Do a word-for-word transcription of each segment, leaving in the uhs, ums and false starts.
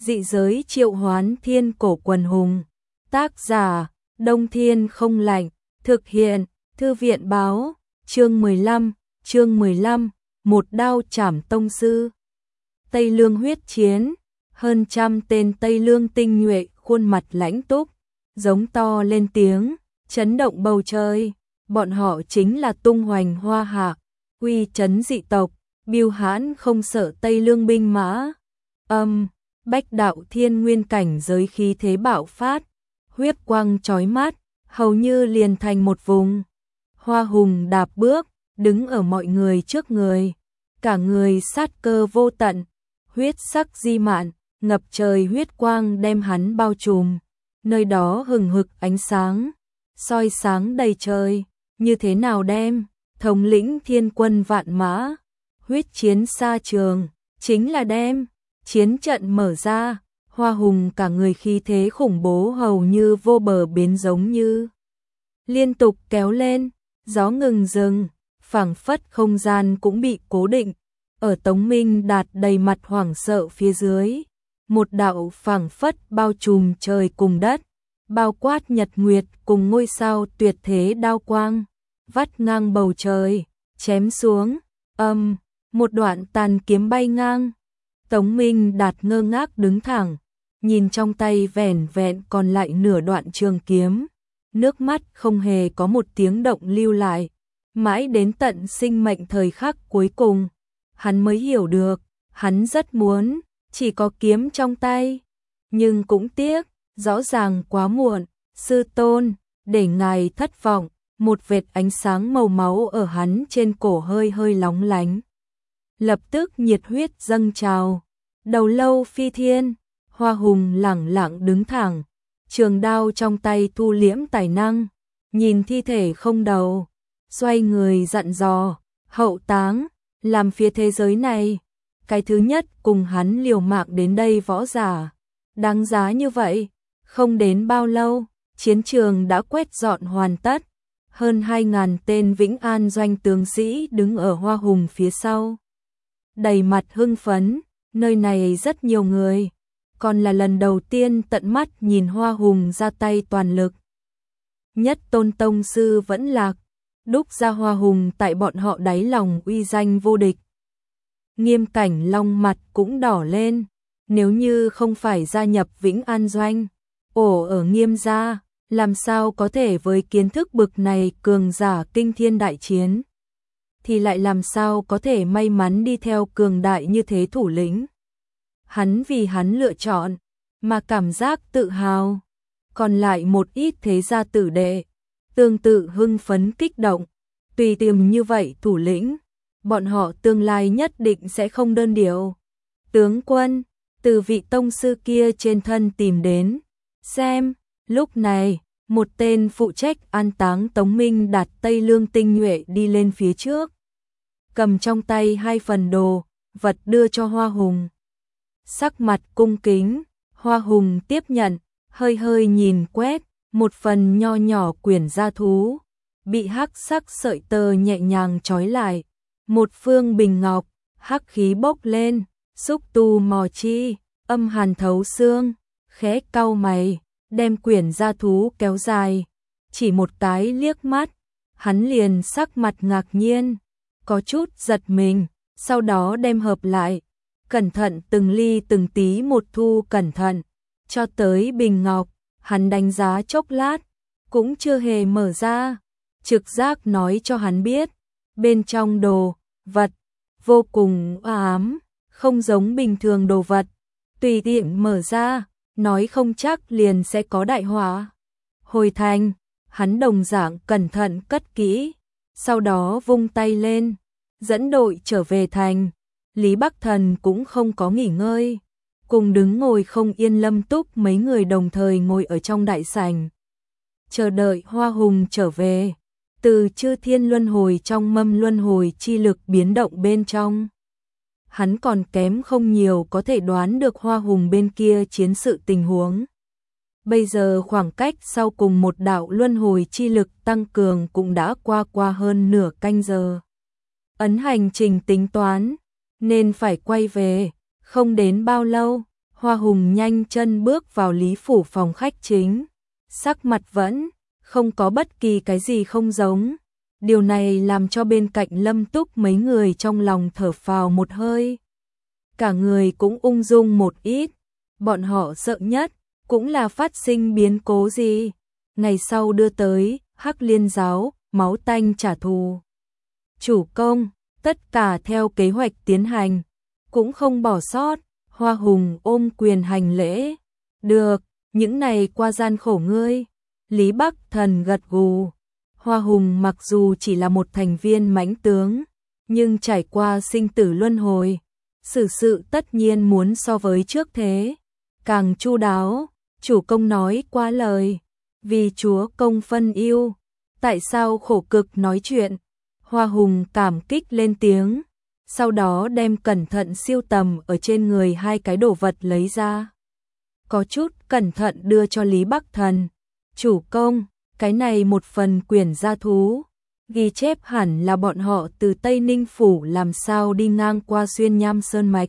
Dị giới triệu hoán thiên cổ quần hùng. Tác giả, Đông Thiên không lạnh. Thực hiện, Thư viện báo. Chương mười lăm, chương mười lăm, một đao chảm tông sư. Tây Lương huyết chiến. Hơn trăm tên Tây Lương tinh nhuệ, khuôn mặt lãnh túc, giống to lên tiếng, chấn động bầu trời. Bọn họ chính là tung hoành hoa hạ, uy chấn dị tộc, biêu hãn không sợ Tây Lương binh mã. Âm, bách đạo thiên nguyên cảnh giới khí thế bạo phát, huyết quang chói mắt, hầu như liền thành một vùng. Hoa Hùng đạp bước, đứng ở mọi người trước người, cả người sát cơ vô tận, huyết sắc di mạn, ngập trời huyết quang đem hắn bao trùm, nơi đó hừng hực ánh sáng, soi sáng đầy trời, như thế nào đem, thống lĩnh thiên quân vạn mã, huyết chiến xa trường, chính là đem, chiến trận mở ra, Hoa Hùng cả người khí thế khủng bố hầu như vô bờ bến giống như liên tục kéo lên, gió ngừng dừng, phảng phất không gian cũng bị cố định, ở Tống Minh Đạt đầy mặt hoảng sợ phía dưới. Một đạo phảng phất bao trùm trời cùng đất, bao quát nhật nguyệt cùng ngôi sao tuyệt thế đao quang, vắt ngang bầu trời, chém xuống, âm, một đoạn tàn kiếm bay ngang. Tống Minh Đạt ngơ ngác đứng thẳng, nhìn trong tay vẻn vẹn còn lại nửa đoạn trường kiếm, nước mắt không hề có một tiếng động lưu lại, mãi đến tận sinh mệnh thời khắc cuối cùng, hắn mới hiểu được, hắn rất muốn chỉ có kiếm trong tay, nhưng cũng tiếc, rõ ràng quá muộn, sư tôn, để ngài thất vọng, một vệt ánh sáng màu máu ở hắn trên cổ hơi hơi lóng lánh. Lập tức nhiệt huyết dâng trào, đầu lâu phi thiên, Hoa Hùng lẳng lặng đứng thẳng, trường đao trong tay thu liễm tài năng, nhìn thi thể không đầu, xoay người dặn dò, hậu táng, làm phía thế giới này. Cái thứ nhất cùng hắn liều mạng đến đây võ giả, đáng giá như vậy, không đến bao lâu, chiến trường đã quét dọn hoàn tất, hơn hai ngàn tên Vĩnh An doanh tướng sĩ đứng ở Hoa Hùng phía sau. Đầy mặt hưng phấn, nơi này rất nhiều người, còn là lần đầu tiên tận mắt nhìn Hoa Hùng ra tay toàn lực. Nhất tôn tông sư vẫn lạc, đúc ra Hoa Hùng tại bọn họ đáy lòng uy danh vô địch. Nghiêm Cảnh Long mặt cũng đỏ lên, nếu như không phải gia nhập Vĩnh An doanh, ổ ở Nghiêm gia, làm sao có thể với kiến thức bực này cường giả kinh thiên đại chiến, thì lại làm sao có thể may mắn đi theo cường đại như thế thủ lĩnh. Hắn vì hắn lựa chọn, mà cảm giác tự hào, còn lại một ít thế gia tử đệ, tương tự hưng phấn kích động, tùy tìm như vậy thủ lĩnh. Bọn họ tương lai nhất định sẽ không đơn điệu. Tướng quân, từ vị tông sư kia trên thân tìm đến. Xem, lúc này, một tên phụ trách an táng Tống Minh Đạt Tây Lương tinh nhuệ đi lên phía trước. Cầm trong tay hai phần đồ, vật đưa cho Hoa Hùng. Sắc mặt cung kính, Hoa Hùng tiếp nhận, hơi hơi nhìn quét, một phần nho nhỏ quyển gia thú, bị hắc sắc sợi tơ nhẹ nhàng trói lại. Một phương bình ngọc, hắc khí bốc lên, xúc tu mò chi, âm hàn thấu xương, khẽ cau mày, đem quyển gia thú kéo dài, chỉ một cái liếc mắt, hắn liền sắc mặt ngạc nhiên, có chút giật mình, sau đó đem hợp lại, cẩn thận từng ly từng tí một thu cẩn thận, cho tới bình ngọc, hắn đánh giá chốc lát, cũng chưa hề mở ra, trực giác nói cho hắn biết, bên trong đồ vật vô cùng ám, không giống bình thường đồ vật, tùy tiện mở ra, nói không chắc liền sẽ có đại họa. Hồi thành, hắn đồng dạng cẩn thận cất kỹ, sau đó vung tay lên, dẫn đội trở về thành. Lý Bắc Thần cũng không có nghỉ ngơi, cùng đứng ngồi không yên Lâm Túc mấy người đồng thời ngồi ở trong đại sảnh, chờ đợi Hoa Hùng trở về. Từ chư thiên luân hồi trong mâm luân hồi chi lực biến động bên trong, hắn còn kém không nhiều có thể đoán được Hoa Hùng bên kia chiến sự tình huống. Bây giờ khoảng cách sau cùng một đạo luân hồi chi lực tăng cường cũng đã qua qua hơn nửa canh giờ. Ấn hành trình tính toán, nên phải quay về, không đến bao lâu, Hoa Hùng nhanh chân bước vào Lý phủ phòng khách chính, sắc mặt vẫn không có bất kỳ cái gì không giống. Điều này làm cho bên cạnh Lâm Túc mấy người trong lòng thở phào một hơi. Cả người cũng ung dung một ít, bọn họ sợ nhất cũng là phát sinh biến cố gì. Ngày sau đưa tới Hắc Liên giáo, máu tanh trả thù. Chủ công, tất cả theo kế hoạch tiến hành, cũng không bỏ sót. Hoa Hùng ôm quyền hành lễ. Được, những này qua gian khổ ngươi. Lý Bắc Thần gật gù. Hoa Hùng mặc dù chỉ là một thành viên mãnh tướng, nhưng trải qua sinh tử luân hồi, xử sự tất nhiên muốn so với trước thế càng chu đáo. Chủ công nói quá lời, vì chúa công phân yêu, tại sao khổ cực nói chuyện. Hoa Hùng cảm kích lên tiếng, sau đó đem cẩn thận siêu tầm ở trên người hai cái đồ vật lấy ra. Có chút cẩn thận đưa cho Lý Bắc Thần. Chủ công, cái này một phần quyển gia thú, ghi chép hẳn là bọn họ từ Tây Ninh Phủ làm sao đi ngang qua xuyên Nham Sơn Mạch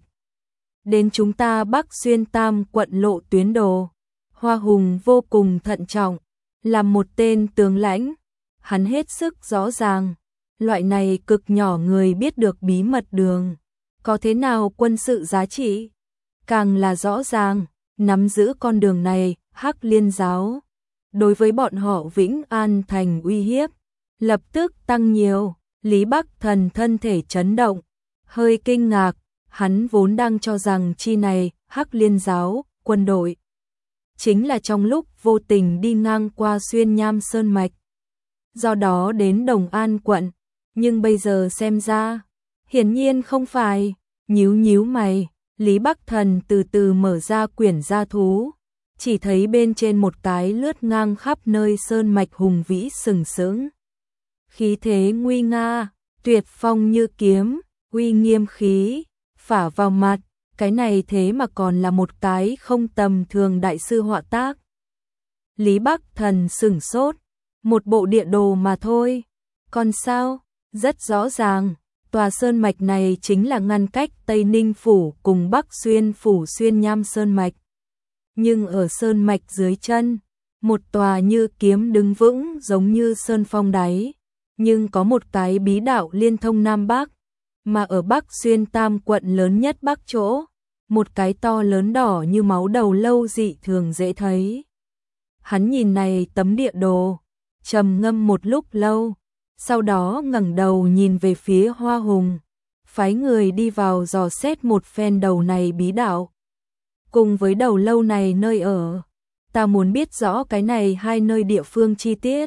đến chúng ta Bắc xuyên Tam quận lộ tuyến đồ. Hoa Hùng vô cùng thận trọng, làm một tên tướng lãnh, hắn hết sức rõ ràng, loại này cực nhỏ người biết được bí mật đường, có thế nào quân sự giá trị, càng là rõ ràng, nắm giữ con đường này, Hắc Liên giáo đối với bọn họ Vĩnh An thành uy hiếp lập tức tăng nhiều. Lý Bắc Thần thân thể chấn động, hơi kinh ngạc, hắn vốn đang cho rằng chi này Hắc Liên giáo quân đội chính là trong lúc vô tình đi ngang qua xuyên Nham Sơn Mạch, do đó đến Đồng An quận, nhưng bây giờ xem ra, hiển nhiên không phải. Nhíu nhíu mày, Lý Bắc Thần từ từ mở ra quyển gia thú, chỉ thấy bên trên một cái lướt ngang khắp nơi sơn mạch hùng vĩ sừng sững. Khí thế nguy nga, tuyệt phong như kiếm, uy nghiêm khí, phả vào mặt, cái này thế mà còn là một cái không tầm thường đại sư họa tác. Lý Bắc Thần sửng sốt, một bộ địa đồ mà thôi. Còn sao? Rất rõ ràng, tòa sơn mạch này chính là ngăn cách Tây Ninh Phủ cùng Bắc Xuyên Phủ xuyên Nham Sơn Mạch. Nhưng ở sơn mạch dưới chân, một tòa như kiếm đứng vững giống như sơn phong đáy, nhưng có một cái bí đạo liên thông Nam Bắc, mà ở Bắc Xuyên Tam quận lớn nhất Bắc chỗ, một cái to lớn đỏ như máu đầu lâu dị thường dễ thấy. Hắn nhìn này tấm địa đồ, trầm ngâm một lúc lâu, sau đó ngẩng đầu nhìn về phía Hoa Hùng, phái người đi vào dò xét một phen đầu này bí đạo. Cùng với đầu lâu này nơi ở, ta muốn biết rõ cái này hai nơi địa phương chi tiết.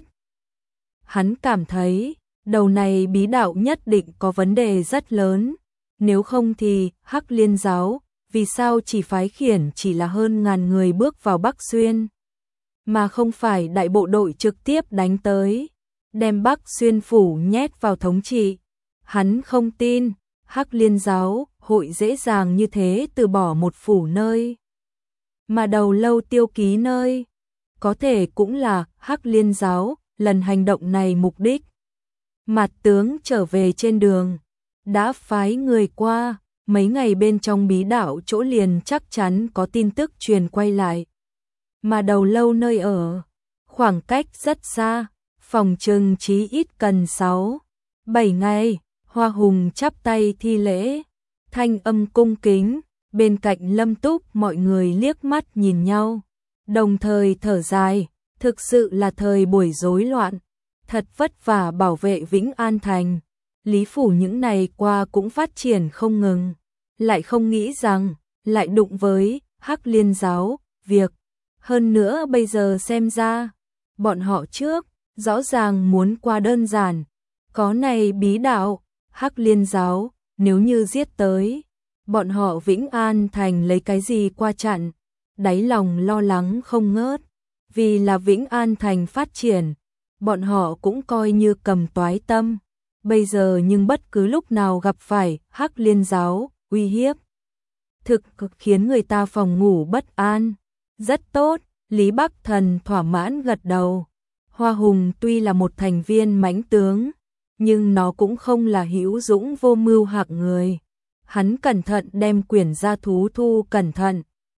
Hắn cảm thấy, đầu này bí đạo nhất định có vấn đề rất lớn, nếu không thì Hắc Liên giáo, vì sao chỉ phái khiển chỉ là hơn ngàn người bước vào Bắc Xuyên, mà không phải đại bộ đội trực tiếp đánh tới, đem Bắc Xuyên Phủ nhét vào thống trị. Hắn không tin, Hắc Liên giáo hội dễ dàng như thế từ bỏ một phủ nơi, mà đầu lâu tiêu ký nơi, có thể cũng là Hắc Liên giáo lần hành động này mục đích. Mặt tướng trở về trên đường, đã phái người qua, mấy ngày bên trong bí đạo chỗ liền chắc chắn có tin tức truyền quay lại. Mà đầu lâu nơi ở, khoảng cách rất xa, phòng trừng chí ít cần sáu, bảy ngày. Hoa Hùng chắp tay thi lễ, thanh âm cung kính, bên cạnh Lâm Túc mọi người liếc mắt nhìn nhau, đồng thời thở dài, thực sự là thời buổi rối loạn, thật vất vả bảo vệ Vĩnh An thành, Lý phủ những này qua cũng phát triển không ngừng, lại không nghĩ rằng lại đụng với Hắc Liên giáo, việc hơn nữa bây giờ xem ra, bọn họ trước rõ ràng muốn qua đơn giản, có này bí đạo, Hắc Liên giáo, nếu như giết tới, bọn họ Vĩnh An thành lấy cái gì qua chặn, đáy lòng lo lắng không ngớt, vì là Vĩnh An thành phát triển, bọn họ cũng coi như cầm toái tâm, bây giờ nhưng bất cứ lúc nào gặp phải Hắc Liên giáo, uy hiếp, thực cực khiến người ta phòng ngủ bất an. Rất tốt, Lý Bắc Thần thỏa mãn gật đầu. Hoa Hùng tuy là một thành viên mãnh tướng, nhưng nó cũng không là hữu dũng vô mưu hạng người. Hắn cẩn thận đem quyển gia thú thu cẩn thận,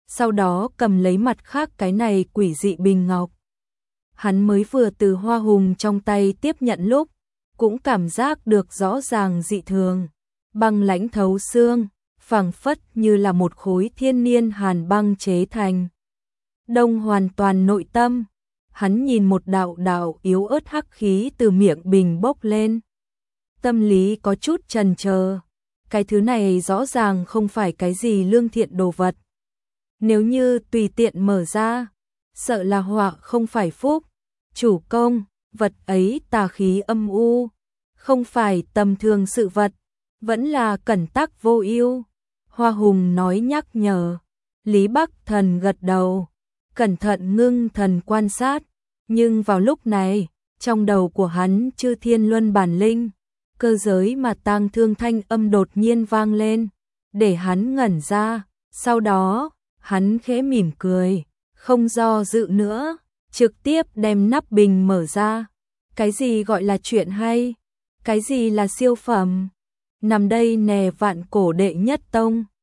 sau đó cầm lấy mặt khác cái này quỷ dị bình ngọc. Hắn mới vừa từ Hoa Hùng trong tay tiếp nhận lúc, cũng cảm giác được rõ ràng dị thường, băng lãnh thấu xương, phảng phất như là một khối thiên niên hàn băng chế thành. Đông hoàn toàn nội tâm, hắn nhìn một đạo đạo yếu ớt hắc khí từ miệng bình bốc lên. Tâm lý có chút chần chờ, cái thứ này rõ ràng không phải cái gì lương thiện đồ vật. Nếu như tùy tiện mở ra, sợ là họa không phải phúc. Chủ công, vật ấy tà khí âm u, không phải tầm thường sự vật, vẫn là cẩn tắc vô ưu. Hoa Hùng nói nhắc nhở. Lý Bắc Thần gật đầu, cẩn thận ngưng thần quan sát, nhưng vào lúc này, trong đầu của hắn chư thiên luân bản linh, cơ giới mà tang thương thanh âm đột nhiên vang lên, để hắn ngẩn ra, sau đó, hắn khẽ mỉm cười, không do dự nữa, trực tiếp đem nắp bình mở ra. Cái gì gọi là chuyện hay? Cái gì là siêu phẩm? Nằm đây nè vạn cổ đệ nhất tông.